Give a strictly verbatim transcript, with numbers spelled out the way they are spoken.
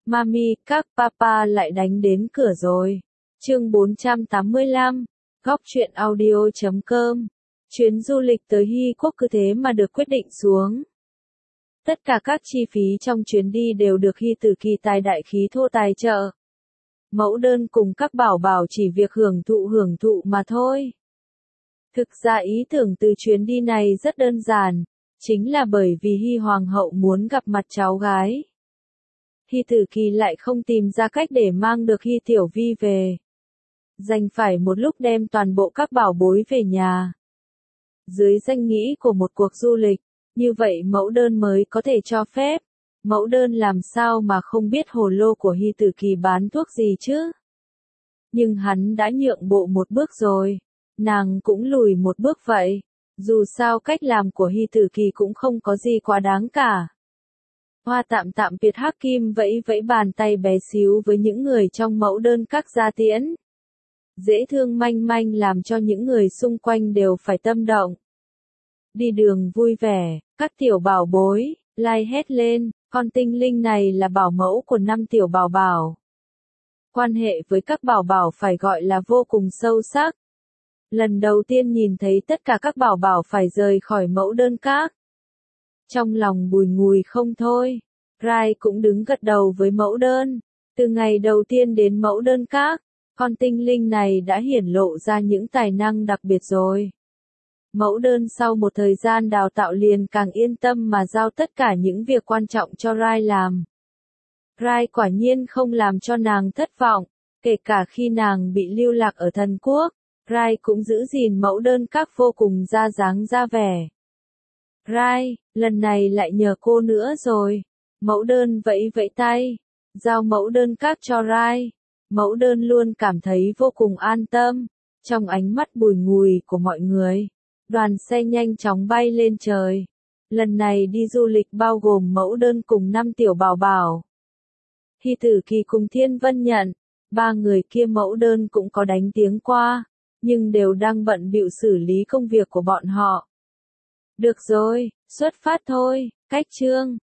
Mami, các papa lại đánh đến cửa rồi. Chương bốn trăm tám mươi lăm, góc truyện audio chấm com. Chuyến du lịch tới Hy Quốc cứ thế mà được quyết định xuống. Tất cả các chi phí trong chuyến đi đều được Hy Tử Kỳ tài đại khí thô tài trợ. Mẫu đơn cùng các bảo bảo chỉ việc hưởng thụ hưởng thụ mà thôi. Thực ra ý tưởng từ chuyến đi này rất đơn giản, chính là bởi vì Hy Hoàng hậu muốn gặp mặt cháu gái. Hy Tử Kỳ lại không tìm ra cách để mang được Hy Tiểu Vi về. Dành phải một lúc đem toàn bộ các bảo bối về nhà. Dưới danh nghĩa của một cuộc du lịch, như vậy mẫu đơn mới có thể cho phép. Mẫu đơn làm sao mà không biết hồ lô của Hy Tử Kỳ bán thuốc gì chứ? Nhưng hắn đã nhượng bộ một bước rồi, nàng cũng lùi một bước vậy. Dù sao cách làm của Hy Tử Kỳ cũng không có gì quá đáng cả. Hoa tạm tạm Việt Hắc Kim vẫy vẫy bàn tay bé xíu với những người trong mẫu đơn các gia tiễn. Dễ thương manh manh làm cho những người xung quanh đều phải tâm động. Đi đường vui vẻ, các tiểu bảo bối, lai hét lên, con tinh linh này là bảo mẫu của năm tiểu bảo bảo. Quan hệ với các bảo bảo phải gọi là vô cùng sâu sắc. Lần đầu tiên nhìn thấy tất cả các bảo bảo phải rời khỏi mẫu đơn các. Trong lòng bùi ngùi không thôi, Rai cũng đứng gật đầu với mẫu đơn. Từ ngày đầu tiên đến mẫu đơn các, con tinh linh này đã hiển lộ ra những tài năng đặc biệt rồi. Mẫu đơn sau một thời gian đào tạo liền càng yên tâm mà giao tất cả những việc quan trọng cho Rai làm. Rai quả nhiên không làm cho nàng thất vọng, kể cả khi nàng bị lưu lạc ở thần quốc, Rai cũng giữ gìn mẫu đơn các vô cùng ra dáng ra vẻ. Rai, lần này lại nhờ cô nữa rồi. Mẫu đơn vẫy vẫy tay, giao mẫu đơn các cho Rai. Mẫu đơn luôn cảm thấy vô cùng an tâm. Trong ánh mắt bùi ngùi của mọi người, đoàn xe nhanh chóng bay lên trời. Lần này đi du lịch bao gồm mẫu đơn cùng năm tiểu bảo bảo. Hy Tử Kỳ cùng Thiên Vân Nhận, ba người kia mẫu đơn cũng có đánh tiếng qua, nhưng đều đang bận bịu xử lý công việc của bọn họ. Được rồi, xuất phát thôi, cách chương.